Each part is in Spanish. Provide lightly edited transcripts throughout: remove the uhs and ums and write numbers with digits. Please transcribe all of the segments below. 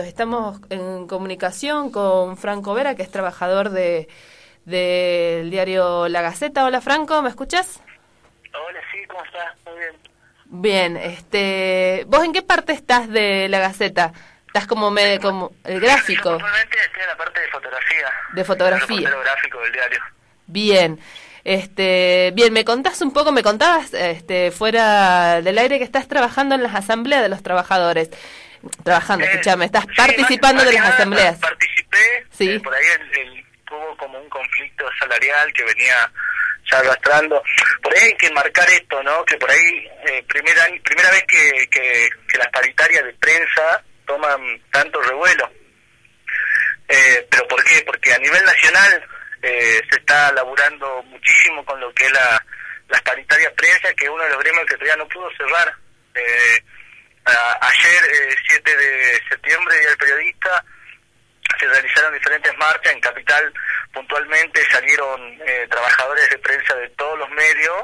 Estamos en comunicación con Franco Vera, que es trabajador del diario La Gaceta. Hola Franco, ¿me escuchas? Hola, sí, ¿cómo estás? Muy bien. Bien, ¿vos en qué parte estás de La Gaceta? ¿Estás como el gráfico? Yo actualmente estoy en la parte de fotografía. De fotografía. El reportero gráfico del diario. Bien, bien, me contabas fuera del aire que estás trabajando en las asambleas de los trabajadores. Escuchame, estás participando de las asambleas. Participé, sí. Por ahí hubo como un conflicto salarial que venía ya arrastrando. Por ahí hay que marcar esto, ¿no? Que por ahí, primera vez que las paritarias de prensa toman tanto revuelo. ¿Pero por qué? Porque a nivel nacional se está laburando muchísimo con lo que es las paritarias prensa, que es uno de los gremios que todavía no pudo cerrar. Ayer, 7 de septiembre, Día del Periodista, se realizaron diferentes marchas. En Capital puntualmente salieron trabajadores de prensa de todos los medios,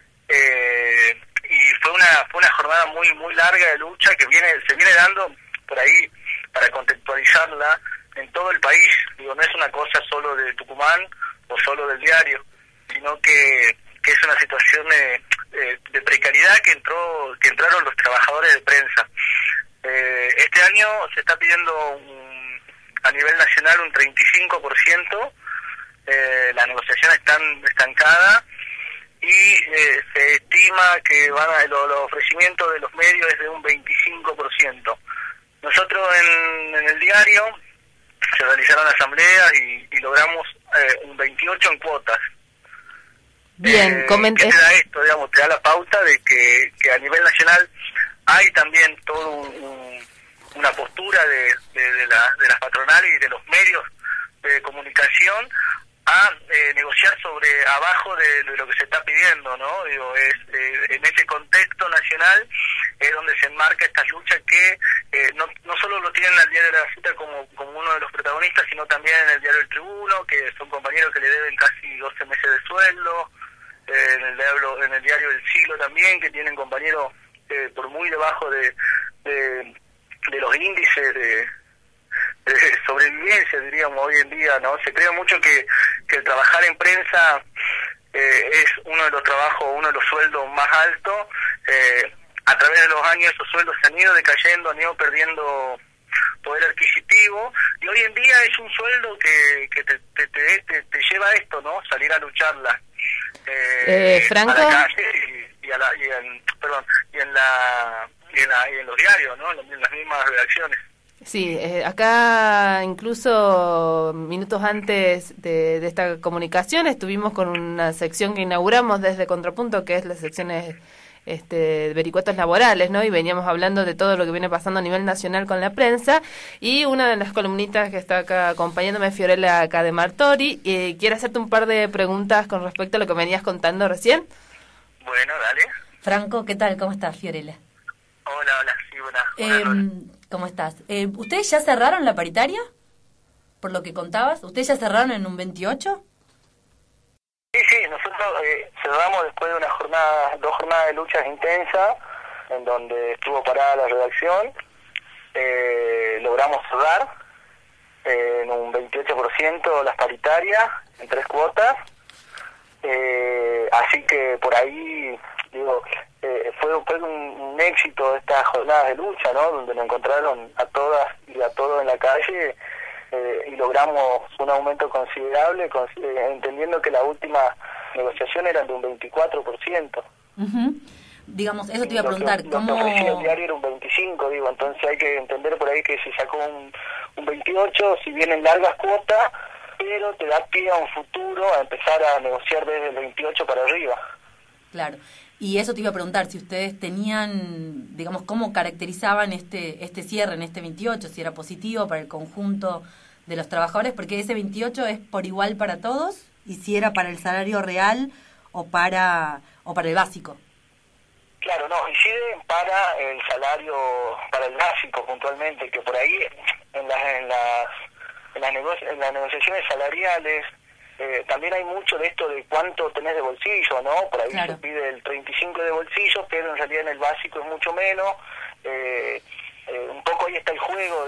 y fue una jornada muy larga de lucha que se viene dando por ahí, para contextualizarla, en todo el país. Digo, no es una cosa solo de Tucumán o solo del diario, sino que es una situación de precariedad que entraron los trabajadores de prensa. Este año se está pidiendo a nivel nacional un 35%, las negociaciones están estancadas, y se estima que los ofrecimientos de los medios es de un 25%. Nosotros en el diario se realizaron asambleas y logramos un 28% en cuotas. Bien, ¿Qué te da esto? Digamos, te da la pauta de que a nivel nacional hay también todo una postura de las patronales y de los medios de comunicación a negociar abajo de lo que se está pidiendo, ¿no? Digo, en ese contexto nacional es donde se enmarca esta lucha que no solo lo tienen al diario de La Gaceta como uno de los protagonistas, sino también en el diario El Tribuno, que son compañeros que le deben casi 12 meses de sueldo, en el diario El Siglo también, que tienen compañeros por muy debajo de los índices de sobrevivencia, diríamos, hoy en día, ¿no? Se cree mucho que el trabajar en prensa es uno de los sueldos más altos. A través de los años esos sueldos se han ido decayendo, han ido perdiendo poder adquisitivo, y hoy en día es un sueldo que te lleva a esto, ¿no? Salir a lucharla. Franco, a la calle y en los diarios, ¿no? En las mismas redacciones. Sí, acá incluso minutos antes de esta comunicación estuvimos con una sección que inauguramos desde Contrapunto, que es las secciones vericuetos laborales, ¿no? Y veníamos hablando de todo lo que viene pasando a nivel nacional con la prensa, y una de las columnistas que está acá acompañándome es Fiorella acá de Martori, y quiero hacerte un par de preguntas con respecto a lo que venías contando recién. Bueno, dale. Franco, ¿qué tal? ¿Cómo estás, Fiorella? Hola, sí, buenas. ¿Cómo estás? ¿Ustedes ya cerraron la paritaria? Por lo que contabas, ¿ustedes ya cerraron en un 28? Sí, nosotros cerramos después de dos jornadas de luchas intensas, en donde estuvo parada la redacción. Logramos cerrar en un 28% las paritarias, en 3 cuotas. Así que por ahí, digo, fue un éxito estas jornadas de lucha, ¿no? Donde nos encontraron a todas y a todos en la calle, y logramos un aumento considerable, entendiendo que la última negociación era de un 24%. Uh-huh. Digamos, eso te iba a preguntar, ¿cómo...? Lo que ofrecía el diario era un 25%, digo, entonces hay que entender por ahí que se sacó un 28%, si bien en largas cuotas, pero te da pie a un futuro, a empezar a negociar desde el 28 para arriba. Claro, y eso te iba a preguntar, si ustedes tenían, digamos, cómo caracterizaban este cierre en este 28, si era positivo para el conjunto de los trabajadores, porque ese 28 es por igual para todos, y si era para el salario real o para el básico. Claro, no, incide para el salario, para el básico puntualmente, que por ahí en las negociaciones salariales también hay mucho de esto de cuánto tenés de bolsillo, ¿no? Por ahí claro, se pide el 35 de bolsillo, pero en realidad en el básico es mucho menos. Un poco ahí está el juego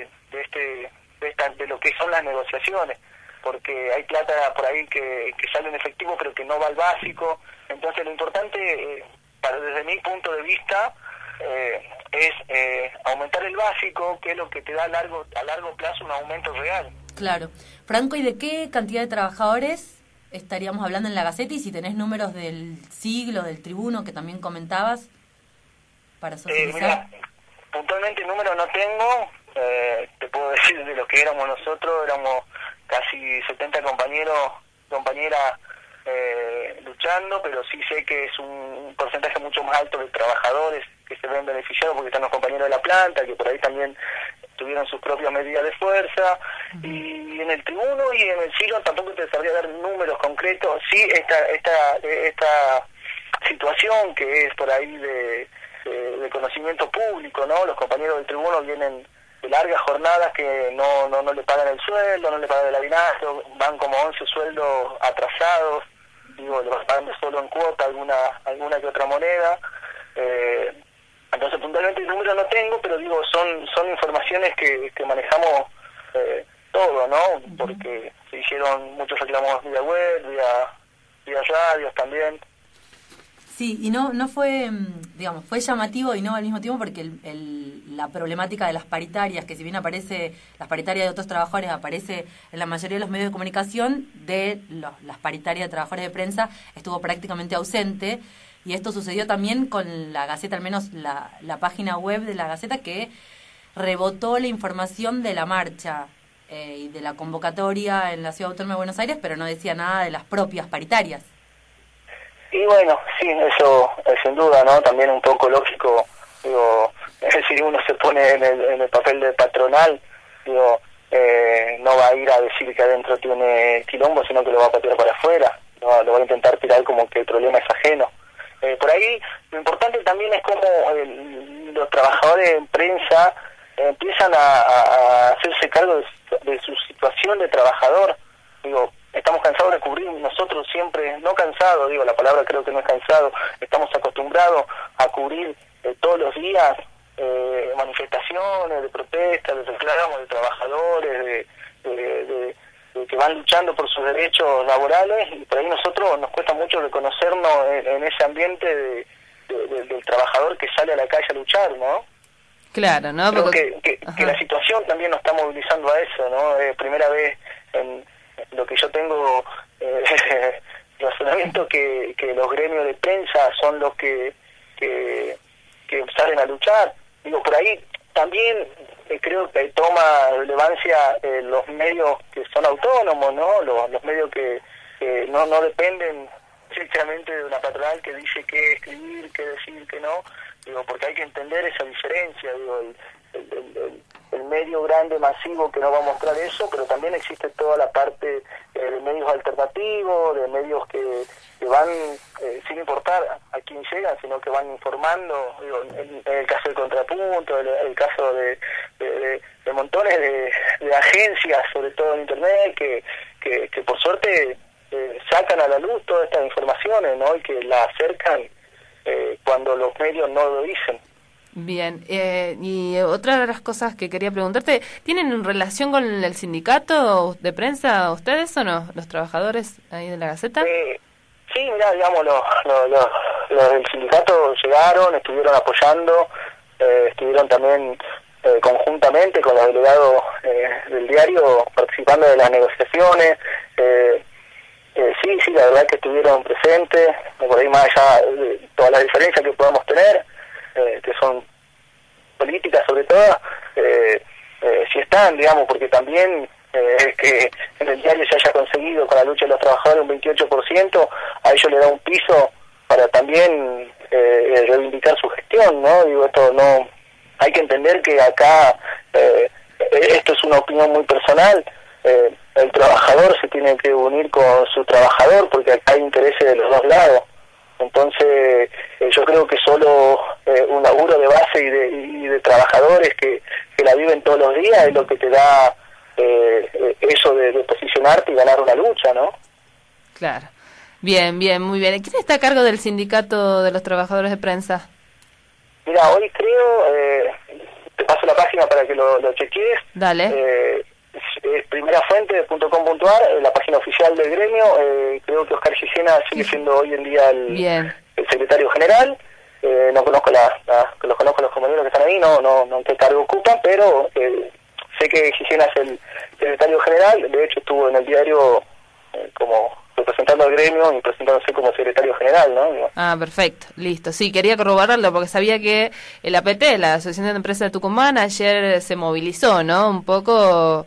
de lo que son las negociaciones, porque hay plata por ahí que sale en efectivo pero que no va al básico. Entonces lo importante, desde mi punto de vista, es aumentar el básico, que es lo que te da a largo plazo un aumento real. Claro. Franco, ¿y de qué cantidad de trabajadores estaríamos hablando en la Gaceta? Y si tenés números del Siglo, del Tribuno, que también comentabas, para socializar. Mirá, puntualmente números no tengo, te puedo decir de lo que éramos nosotros, éramos casi 70 compañeras luchando, pero sí sé que es un porcentaje mucho más alto de trabajadores que se ven beneficiados, porque están los compañeros de la planta, que por ahí también tuvieron sus propias medidas de fuerza. Y en el Tribuno y en el Siglo tampoco te sabría dar números concretos. Sí, esta situación que es por ahí de conocimiento público, ¿no? Los compañeros del Tribuno vienen de largas jornadas que no le pagan el sueldo, no le pagan el aguinaldo, van como 11 sueldos atrasados, digo, le van pagando solo en cuota alguna que otra moneda. Entonces puntualmente el número no tengo, pero digo, son informaciones que manejamos todo, ¿no? Porque se hicieron muchos reclamos vía web, vía radios también. Sí, y no fue, digamos, fue llamativo y no al mismo tiempo, porque la problemática de las paritarias, que si bien aparece, las paritarias de otros trabajadores aparece en la mayoría de los medios de comunicación, las paritarias de trabajadores de prensa estuvo prácticamente ausente. Y esto sucedió también con la Gaceta, al menos la página web de la Gaceta, que rebotó la información de la marcha y de la convocatoria en la Ciudad Autónoma de Buenos Aires, pero no decía nada de las propias paritarias. Y bueno, sí, eso sin duda, ¿no? También un poco lógico, digo, si uno se pone en el papel de patronal, digo, no va a ir a decir que adentro tiene quilombo, sino que lo va a patear para afuera, lo va a intentar tirar como que el problema es ajeno. Por ahí lo importante también es cómo los trabajadores en prensa empiezan a hacerse cargo de su situación de trabajador. Digo, estamos cansados de cubrir nosotros siempre, no cansados, digo, la palabra creo que no es cansado, estamos acostumbrados a cubrir todos los días manifestaciones de protesta, de reclamos de trabajadores, de que van luchando por sus derechos laborales, y por ahí nosotros nos cuesta mucho reconocernos en ese ambiente del trabajador que sale a la calle a luchar, ¿no? Claro, ¿no? Creo que la situación también nos está movilizando a eso, ¿no? Primera vez en lo que yo tengo razonamiento que los gremios de prensa son los que salen a luchar. Digo, por ahí también creo que toma relevancia los medios que son autónomos, ¿no? Los medios que no dependen estrictamente de una patronal que dice qué escribir, qué decir, qué no. Digo, porque hay que entender esa diferencia, digo, el medio grande, masivo, que no va a mostrar eso, pero también existe toda la parte de medios alternativos, de medios que van, sin importar a quién llegan, sino que van informando, digo, en el caso del Contrapunto, el caso de montones de agencias, sobre todo en Internet, que por suerte sacan a la luz todas estas informaciones, ¿no? Y que la acercan cuando los medios no lo dicen. Bien, y otra de las cosas que quería preguntarte, ¿tienen relación con el sindicato de prensa ustedes o no, los trabajadores ahí de la Gaceta? Sí, mira, digamos, los del sindicato llegaron, estuvieron apoyando, estuvieron también conjuntamente con los delegados del diario participando de las negociaciones. Sí, la verdad que estuvieron presentes, por ahí más allá de todas las diferencias que podamos tener, que son políticas sobre todo, sí están, digamos, porque también que en el diario se haya conseguido con la lucha de los trabajadores un 28%, a ellos le da un piso para también reivindicar su gestión, ¿no? Digo, esto no, hay que entender que acá esto es una opinión muy personal, el trabajador se tiene que unir con su trabajador porque acá hay intereses de los dos lados. Entonces yo creo que solo un laburo de base y de trabajadores que la viven todos los días es lo que te da eso de posicionarte y ganar una lucha, ¿no? Claro. Bien, muy bien. ¿Quién está a cargo del sindicato de los trabajadores de prensa? Mira, hoy creo, te paso la página página para que lo chequees. Dale. Es primerafuente.com.ar, la página oficial del gremio. Creo que Oscar Gicena sigue siendo hoy en día el secretario general. No conozco los conozco los compañeros que están ahí, no qué cargo ocupan, pero sé que Gicena es el secretario general. De hecho estuvo en el diario como representando al gremio y presentándose como secretario general, ¿no? Ah, perfecto, listo. Sí, quería corroborarlo porque sabía que el APT, la Asociación de Empresas de Tucumán, ayer se movilizó, ¿no? Un poco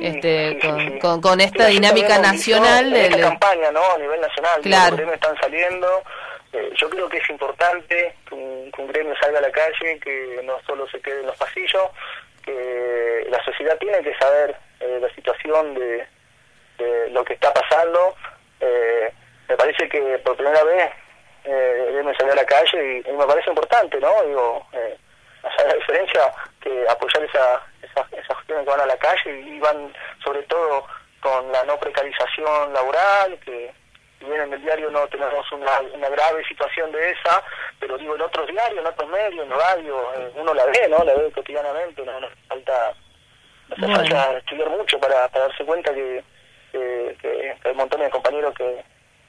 con esta dinámica nacional de esta campaña, ¿no? A nivel nacional. Claro. Los gremios están saliendo. Yo creo que es importante que un gremio salga a la calle, que no solo se quede en los pasillos, que la sociedad tiene que saber la situación de lo que está pasando. Me parece que por primera vez el gremio salió a la calle y me parece importante, ¿no? Digo, hacer la diferencia, que apoyar esas cuestiones que van a la calle y van sobre todo con la no precarización laboral, que si bien en el diario no tenemos una grave situación de esa, pero digo, en otros diarios, en otros medios, en radio, uno la ve, ¿no? La ve cotidianamente, no hace falta estudiar mucho para darse cuenta que hay montones de compañeros que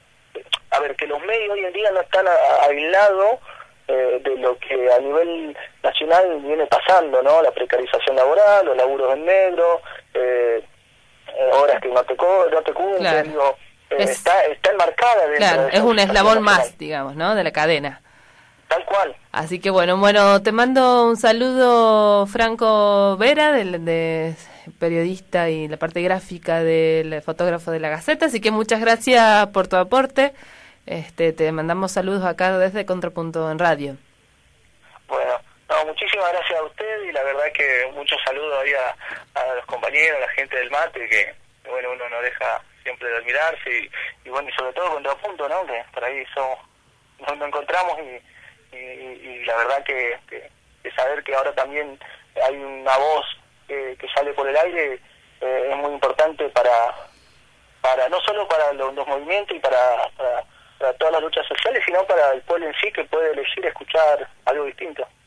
los medios hoy en día no están aislados de lo que a nivel nacional viene pasando, ¿no? La precarización laboral, los laburos en negro, horas que no te cumplen, claro. Digo, está enmarcada dentro claro, de es un eslabón nacional. más, digamos, ¿no? De la cadena. Tal cual. Así que bueno, te mando un saludo, Franco Vera, de periodista y la parte gráfica del fotógrafo de La Gaceta, así que muchas gracias por tu aporte. Te mandamos saludos acá desde Contrapunto en Radio. Bueno, muchísimas gracias a usted y la verdad que muchos saludos ahí a los compañeros, a la gente del mate, que bueno, uno no deja siempre de admirarse y bueno, y sobre todo Contrapunto, ¿no? Que por ahí nos encontramos y la verdad que saber que ahora también hay una voz que sale por el aire es muy importante para no solo para los movimientos y para todas las luchas sociales, sino para el pueblo en sí, que puede elegir escuchar algo distinto.